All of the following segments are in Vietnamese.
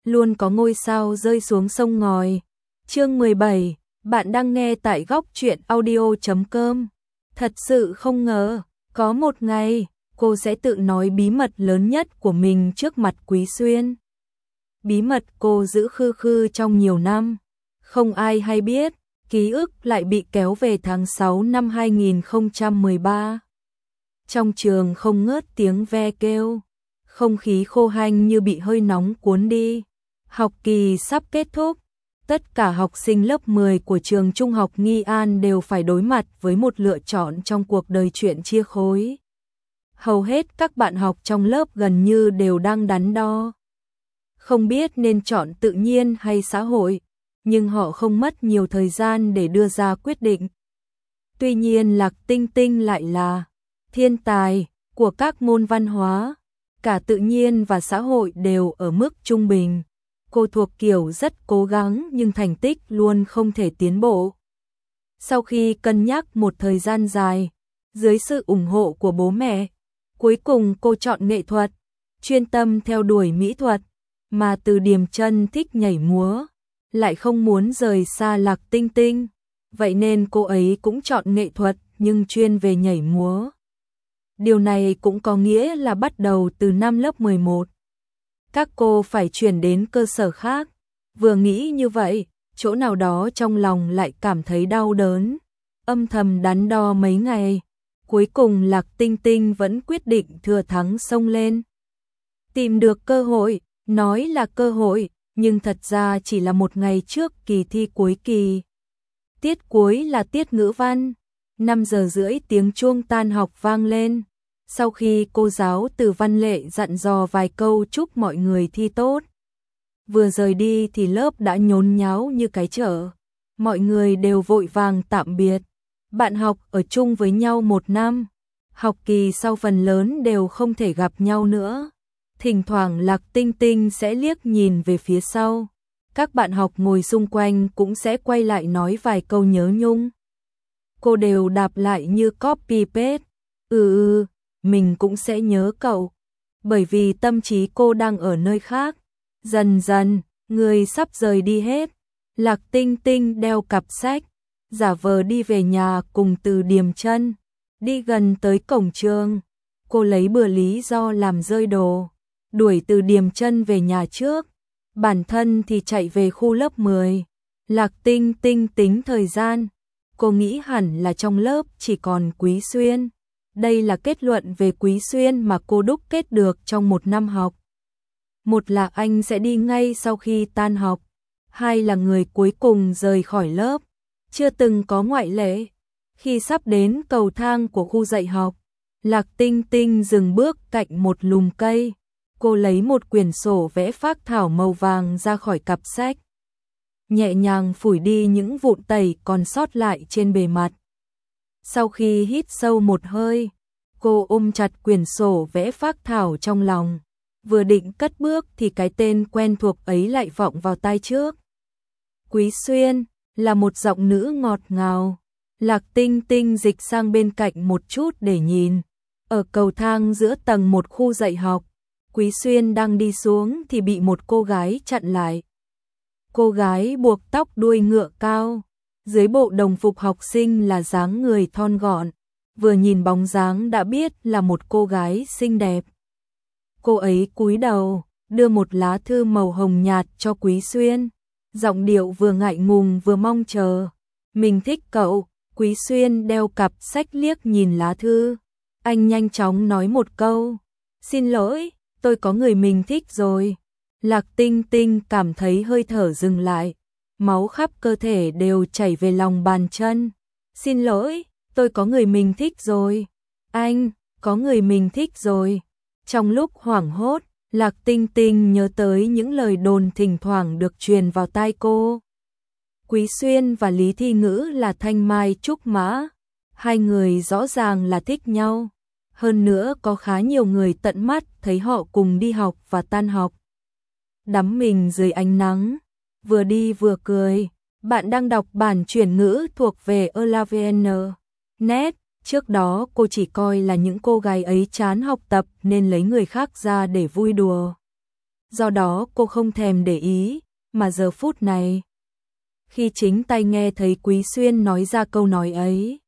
luôn có ngôi sao rơi xuống sông ngòi. Chương 17, bạn đang nghe tại góc truyện audio.com. Thật sự không ngờ, có một ngày, cô sẽ tự nói bí mật lớn nhất của mình trước mặt Quý Xuyên. Bí mật cô giữ khư khư trong nhiều năm, không ai hay biết, ký ức lại bị kéo về tháng 6 năm 2013. Trong trường không ngớt tiếng ve kêu, không khí khô hanh như bị hơi nóng cuốn đi. Học kỳ sắp kết thúc, tất cả học sinh lớp 10 của trường Trung học Nghi An đều phải đối mặt với một lựa chọn trong cuộc đời chuyện chia khối. Hầu hết các bạn học trong lớp gần như đều đang đắn đo, không biết nên chọn tự nhiên hay xã hội, nhưng họ không mất nhiều thời gian để đưa ra quyết định. Tuy nhiên Lạc Tinh Tinh lại là thiên tài của các môn văn hóa, cả tự nhiên và xã hội đều ở mức trung bình. Cô thuộc kiểu rất cố gắng nhưng thành tích luôn không thể tiến bộ. Sau khi cân nhắc một thời gian dài, dưới sự ủng hộ của bố mẹ, cuối cùng cô chọn nghệ thuật, chuyên tâm theo đuổi mỹ thuật, mà Từ Điềm Chân thích nhảy múa, lại không muốn rời xa Lạc Tinh Tinh, vậy nên cô ấy cũng chọn nghệ thuật nhưng chuyên về nhảy múa. Điều này cũng có nghĩa là bắt đầu từ năm lớp 11, các cô phải chuyển đến cơ sở khác. Vừa nghĩ như vậy, chỗ nào đó trong lòng lại cảm thấy đau đớn, âm thầm đắn đo mấy ngày. Cuối cùng Lạc Tinh Tinh vẫn quyết định thừa thắng xông lên. Tìm được cơ hội, nói là cơ hội, nhưng thật ra chỉ là một ngày trước kỳ thi cuối kỳ. Tiết cuối là tiết ngữ văn, 5 giờ rưỡi tiếng chuông tan học vang lên. Sau khi cô giáo Từ Văn Lệ dặn dò vài câu chúc mọi người thi tốt, vừa rời đi thì lớp đã nhốn nháo như cái chợ. Mọi người đều vội vàng tạm biệt. Bạn học ở chung với nhau 1 năm, học kỳ sau phần lớn đều không thể gặp nhau nữa. Thỉnh thoảng Lạc Tinh Tinh sẽ liếc nhìn về phía sau. Các bạn học ngồi xung quanh cũng sẽ quay lại nói vài câu nhớ nhung. Cô đều đáp lại như copy paste. Mình cũng sẽ nhớ cậu. Bởi vì tâm trí cô đang ở nơi khác. Dần dần, người sắp rời đi hết. Lạc Tinh Tinh đeo cặp sách, giả vờ đi về nhà cùng Từ Điềm Chân. Đi gần tới cổng trường, cô lấy bừa lý do làm rơi đồ, đuổi Từ Điềm Chân về nhà trước. Bản thân thì chạy về khu lớp 10. Lạc Tinh Tinh tính thời gian, cô nghĩ hẳn là trong lớp chỉ còn Quý Xuyên. Đây là kết luận về Quý Xuyên mà cô đúc kết được trong 1 năm học. Một là anh sẽ đi ngay sau khi tan học, hai là người cuối cùng rời khỏi lớp, chưa từng có ngoại lệ. Khi sắp đến cầu thang của khu dạy học, Lạc Tinh Tinh dừng bước cạnh một lùm cây. Cô lấy một quyển sổ vẽ phác thảo màu vàng ra khỏi cặp sách, nhẹ nhàng phủi đi những vụn tẩy còn sót lại trên bề mặt. Sau khi hít sâu một hơi, cô ôm chặt quyển sổ vẽ phác thảo trong lòng. Vừa định cất bước thì cái tên quen thuộc ấy lại vọng vào tai trước. Quý Xuyên, là một giọng nữ ngọt ngào. Lạc Tinh Tinh dịch sang bên cạnh một chút để nhìn. Ở cầu thang giữa tầng 1 khu dạy học, Quý Xuyên đang đi xuống thì bị một cô gái chặn lại. Cô gái buộc tóc đuôi ngựa cao, dưới bộ đồng phục học sinh là dáng người thon gọn, vừa nhìn bóng dáng đã biết là một cô gái xinh đẹp. Cô ấy cúi đầu, đưa một lá thư màu hồng nhạt cho Quý Xuyên, giọng điệu vừa ngại ngùng vừa mong chờ. Mình thích cậu. Quý Xuyên đeo cặp sách liếc nhìn lá thư. Anh nhanh chóng nói một câu, xin lỗi, tôi có người mình thích rồi. Lạc Tinh Tinh cảm thấy hơi thở dừng lại, máu khắp cơ thể đều chảy về lòng bàn chân. Xin lỗi, tôi có người mình thích rồi. Anh, có người mình thích rồi. Trong lúc hoảng hốt, Lạc Tinh Tinh nhớ tới những lời đồn thỉnh thoảng được truyền vào tai cô. Quý Xuyên và Lý Thi Ngữ là thanh mai trúc mã, hai người rõ ràng là thích nhau. Hơn nữa có khá nhiều người tận mắt thấy họ cùng đi học và tan học, đắm mình dưới ánh nắng, vừa đi vừa cười. Bạn đang đọc bản chuyển ngữ thuộc về Elavn.net. Trước đó cô chỉ coi là những cô gái ấy chán học tập nên lấy người khác ra để vui đùa. do đó cô không thèm để ý, mà giờ phút này, khi chính tay nghe thấy Quý Xuyên nói ra câu nói ấy,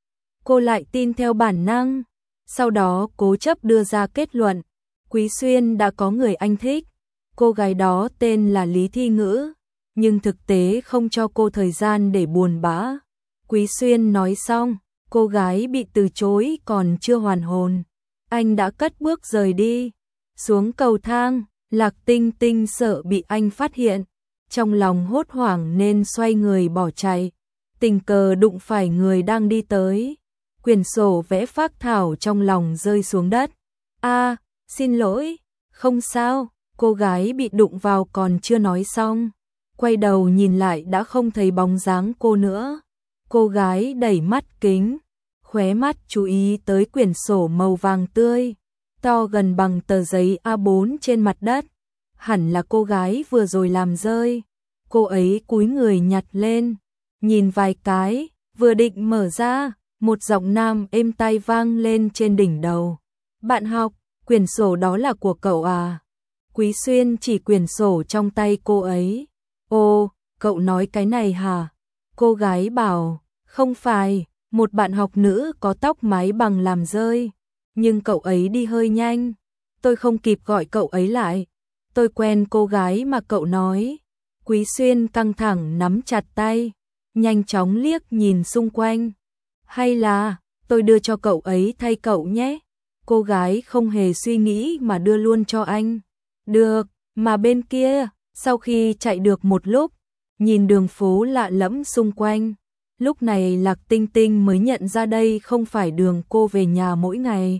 cô lại tin theo bản năng, sau đó cố chấp đưa ra kết luận, Quý Xuyên đã có người anh thích, cô gái đó tên là Lý Thi Ngữ, nhưng thực tế không cho cô thời gian để buồn bã. Quý Xuyên nói xong, cô gái bị từ chối còn chưa hoàn hồn, anh đã cất bước rời đi, xuống cầu thang, Lạc Tinh Tinh sợ bị anh phát hiện, trong lòng hốt hoảng nên xoay người bỏ chạy, tình cờ đụng phải người đang đi tới, quyển sổ vẽ phác thảo trong lòng rơi xuống đất. A, xin lỗi, không sao, cô gái bị đụng vào còn chưa nói xong, quay đầu nhìn lại đã không thấy bóng dáng cô nữa. Cô gái đẩy mắt kính, khóe mắt chú ý tới quyển sổ màu vàng tươi, to gần bằng tờ giấy A4 trên mặt đất, hẳn là cô gái vừa rồi làm rơi. Cô ấy cúi người nhặt lên, nhìn vài cái, vừa định mở ra, một giọng nam êm tai vang lên trên đỉnh đầu. Bạn học, quyển sổ đó là của cậu à? Quý Xuyên chỉ quyển sổ trong tay cô ấy. Ồ, cậu nói cái này hả? Cô gái bảo, không phải, một bạn học nữ có tóc mái bằng làm rơi, nhưng cậu ấy đi hơi nhanh, tôi không kịp gọi cậu ấy lại. Tôi quen cô gái mà cậu nói. Quý Xuyên căng thẳng nắm chặt tay, nhanh chóng liếc nhìn xung quanh. Hay là, tôi đưa cho cậu ấy thay cậu nhé. Cô gái không hề suy nghĩ mà đưa luôn cho anh. Được, mà bên kia, sau khi chạy được một lúc, nhìn đường phố lạ lẫm xung quanh, lúc này Lạc Tinh Tinh mới nhận ra đây không phải đường cô về nhà mỗi ngày.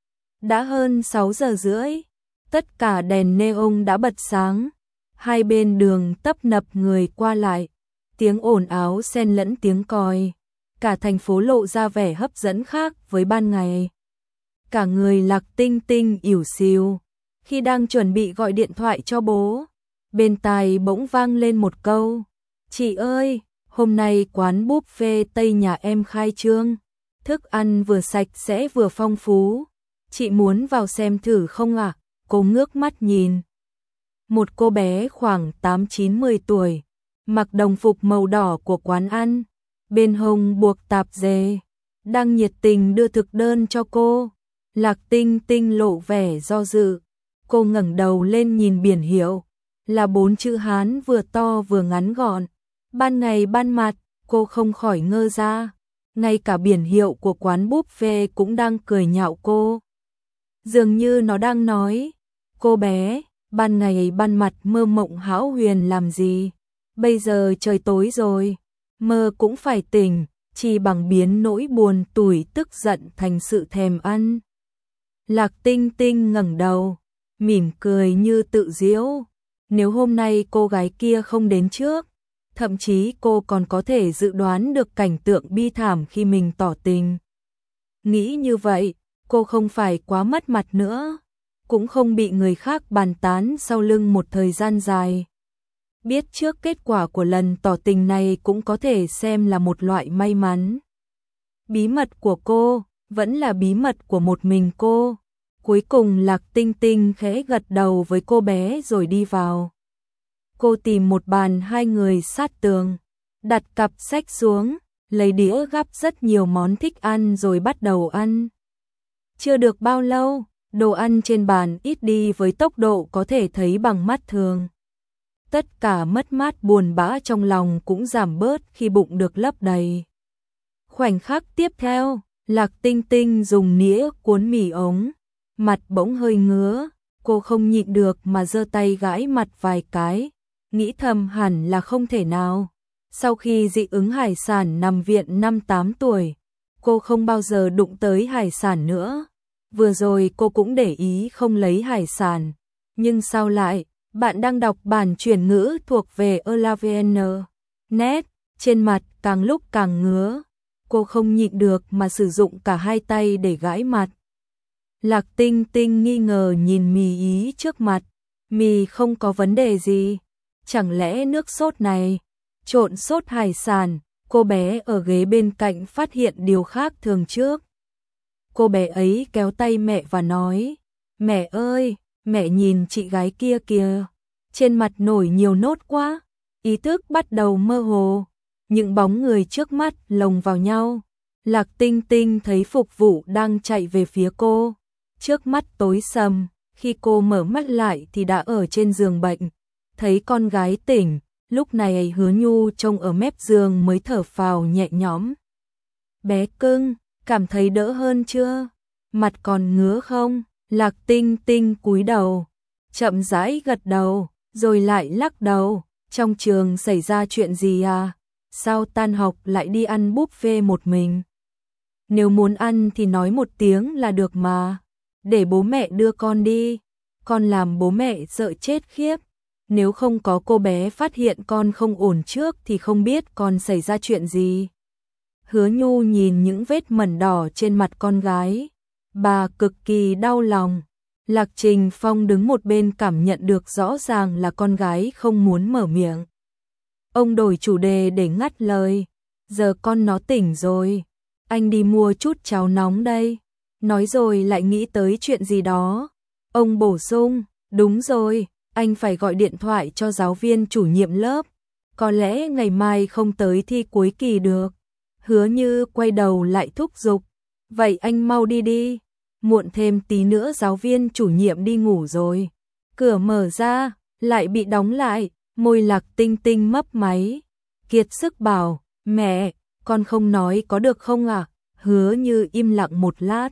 Đã hơn 6 giờ rưỡi, tất cả đèn neon đã bật sáng, hai bên đường tấp nập người qua lại, tiếng ồn ào xen lẫn tiếng còi, cả thành phố lộ ra vẻ hấp dẫn khác với ban ngày. Cả người Lạc Tinh Tinh ỉu xìu, khi đang chuẩn bị gọi điện thoại cho bố, bên tai bỗng vang lên một câu, chị ơi, hôm nay quán buffet Tây nhà em khai trương, thức ăn vừa sạch sẽ vừa phong phú, chị muốn vào xem thử không ạ? Cô ngước mắt nhìn. Một cô bé khoảng 8-9-10 tuổi, mặc đồng phục màu đỏ của quán ăn, bên hông buộc tạp dề, đang nhiệt tình đưa thực đơn cho cô. Lạc Tinh Tinh lộ vẻ do dự, cô ngẩng đầu lên nhìn biển hiệu, là 4 chữ Hán vừa to vừa ngắn gọn. Ban ngày ban mặt, cô không khỏi ngơ ra, ngay cả biển hiệu của quán buffet cũng đang cười nhạo cô. Dường như nó đang nói, cô bé, ban ngày ban mặt mơ mộng hão huyền làm gì, bây giờ trời tối rồi, mơ cũng phải tỉnh, chỉ bằng biến nỗi buồn tủi tức giận thành sự thèm ăn. Lạc Tinh Tinh ngẩng đầu, mỉm cười như tự giễu, nếu hôm nay cô gái kia không đến trước, thậm chí cô còn có thể dự đoán được cảnh tượng bi thảm khi mình tỏ tình. Nghĩ như vậy, cô không phải quá mất mặt nữa, cũng không bị người khác bàn tán sau lưng một thời gian dài. Biết trước kết quả của lần tỏ tình này cũng có thể xem là một loại may mắn. Bí mật của cô vẫn là bí mật của một mình cô. Cuối cùng Lạc Tinh Tinh khẽ gật đầu với cô bé rồi đi vào. Cô tìm một bàn hai người sát tường, đặt cặp sách xuống, lấy đĩa gắp rất nhiều món thích ăn rồi bắt đầu ăn. Chưa được bao lâu, đồ ăn trên bàn ít đi với tốc độ có thể thấy bằng mắt thường. Tất cả mất mát buồn bã trong lòng cũng giảm bớt khi bụng được lấp đầy. Khoảnh khắc tiếp theo, Lạc Tinh Tinh dùng nĩa cuốn mì ống, mặt bỗng hơi ngứa, cô không nhịn được mà giơ tay gãi mặt vài cái, nghĩ thầm hẳn là không thể nào. Sau khi dị ứng hải sản nằm viện 5-8 tuổi, cô không bao giờ đụng tới hải sản nữa. Vừa rồi cô cũng để ý không lấy hải sản, nhưng sao lại, bạn đang đọc bản chuyển ngữ thuộc về ELAVN. Net, trên mặt càng lúc càng ngứa, cô không nhịn được mà sử dụng cả hai tay để gãi mặt. Lạc Tinh Tinh nghi ngờ nhìn mì ý trước mặt, mì không có vấn đề gì, chẳng lẽ nước sốt này trộn sốt hải sản? Cô bé ở ghế bên cạnh phát hiện điều khác thường trước. Cô bé ấy kéo tay mẹ và nói, mẹ ơi, Mẹ nhìn chị gái kia kìa, trên mặt nổi nhiều nốt quá, ý thức bắt đầu mơ hồ, những bóng người trước mắt lồng vào nhau. Lạc Tinh Tinh thấy phục vụ đang chạy về phía cô, trước mắt tối sầm, khi cô mở mắt lại thì đã ở trên giường bệnh. Thấy con gái tỉnh, lúc này Hứa Nhu trông ở mép giường mới thở phào nhẹ nhõm. Bé cưng, cảm thấy đỡ hơn chưa? Mặt còn ngứa không? Lạc Tinh Tinh cúi đầu, chậm rãi gật đầu, rồi lại lắc đầu. Trong trường xảy ra chuyện gì à? Sao tan học lại đi ăn buffet một mình? Nếu muốn ăn thì nói một tiếng là được mà. Để bố mẹ đưa con đi. Con làm bố mẹ sợ chết khiếp. Nếu không có cô bé phát hiện con không ổn trước thì không biết con xảy ra chuyện gì. Hứa Nhu nhìn những vết mẩn đỏ trên mặt con gái. Bà cực kỳ đau lòng. Lạc Trình Phong đứng một bên cảm nhận được rõ ràng là con gái không muốn mở miệng. Ông đổi chủ đề để ngắt lời. Giờ con nó tỉnh rồi. Anh đi mua chút cháo nóng đây. Nói rồi lại nghĩ tới chuyện gì đó. Ông bổ sung, đúng rồi, anh phải gọi điện thoại cho giáo viên chủ nhiệm lớp. Có lẽ ngày mai không tới thi cuối kỳ được. Hứa Như quay đầu lại thúc giục. Vậy anh mau đi đi. Muộn thêm tí nữa giáo viên chủ nhiệm đi ngủ rồi. Cửa mở ra, lại bị đóng lại. Môi Lạc Tinh Tinh mấp máy. Kiệt sức bảo, mẹ, con không nói có được không ạ? Hứa Như im lặng một lát.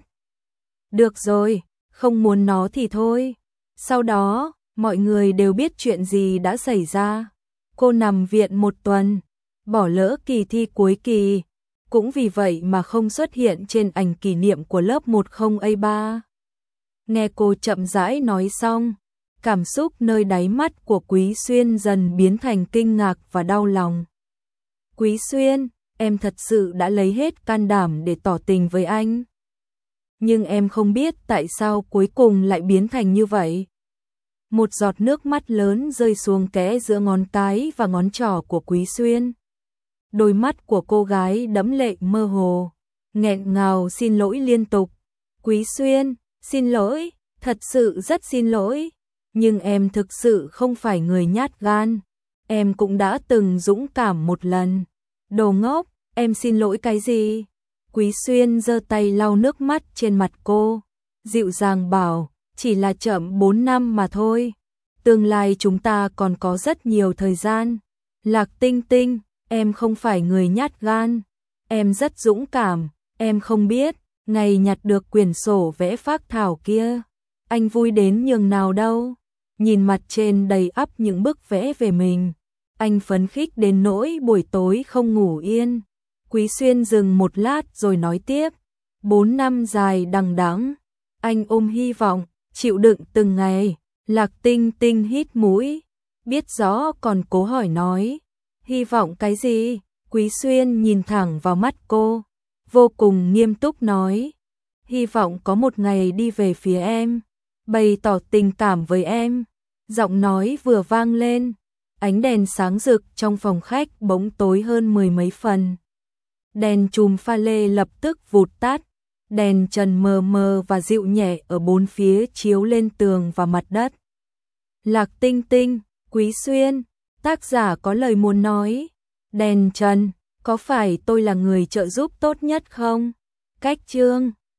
Được rồi, không muốn nó thì thôi. Sau đó, mọi người đều biết chuyện gì đã xảy ra. Cô nằm viện một tuần, bỏ lỡ kỳ thi cuối kỳ. Cũng vì vậy mà không xuất hiện trên ảnh kỷ niệm của lớp 10A3. Nghe cô chậm rãi nói xong, cảm xúc nơi đáy mắt của Quý Xuyên dần biến thành kinh ngạc và đau lòng. Quý Xuyên, em thật sự đã lấy hết can đảm để tỏ tình với anh. Nhưng em không biết tại sao cuối cùng lại biến thành như vậy. Một giọt nước mắt lớn rơi xuống kẽ giữa ngón cái và ngón trỏ của Quý Xuyên. Đôi mắt của cô gái đẫm lệ mơ hồ, nghẹn ngào xin lỗi liên tục. Quý Xuyên, xin lỗi, thật sự rất xin lỗi. Nhưng em thực sự không phải người nhát gan. Em cũng đã từng dũng cảm một lần. Đồ ngốc, em xin lỗi cái gì? Quý Xuyên giơ tay lau nước mắt trên mặt cô, dịu dàng bảo, chỉ là chậm 4 năm mà thôi. Tương lai chúng ta còn có rất nhiều thời gian. Lạc Tinh Tinh, em không phải người nhát gan. Em rất dũng cảm, em không biết, ngày nhặt được quyển sổ vẽ phác thảo kia, anh vui đến nhường nào đâu. Nhìn mặt trên đầy ắp những bức vẽ về mình, anh phấn khích đến nỗi buổi tối không ngủ yên. Quý Xuyên dừng một lát rồi nói tiếp, 4 năm dài đằng đẵng, anh ôm hy vọng, chịu đựng từng ngày. Lạc Tinh Tinh hít mũi, biết rõ còn cố hỏi nói, hy vọng cái gì? Quý Xuyên nhìn thẳng vào mắt cô, vô cùng nghiêm túc nói, hy vọng có một ngày đi về phía em, bày tỏ tình cảm với em. Giọng nói vừa vang lên, ánh đèn sáng rực trong phòng khách bỗng tối hơn 10 mấy phần. Đèn chùm pha lê lập tức vụt tắt, đèn trần mờ mờ và dịu nhẹ ở bốn phía chiếu lên tường và mặt đất. Lạc Tinh Tinh, Quý Xuyên, tác giả có lời muốn nói. Đèn trần, có phải tôi là người trợ giúp tốt nhất không? Cách chương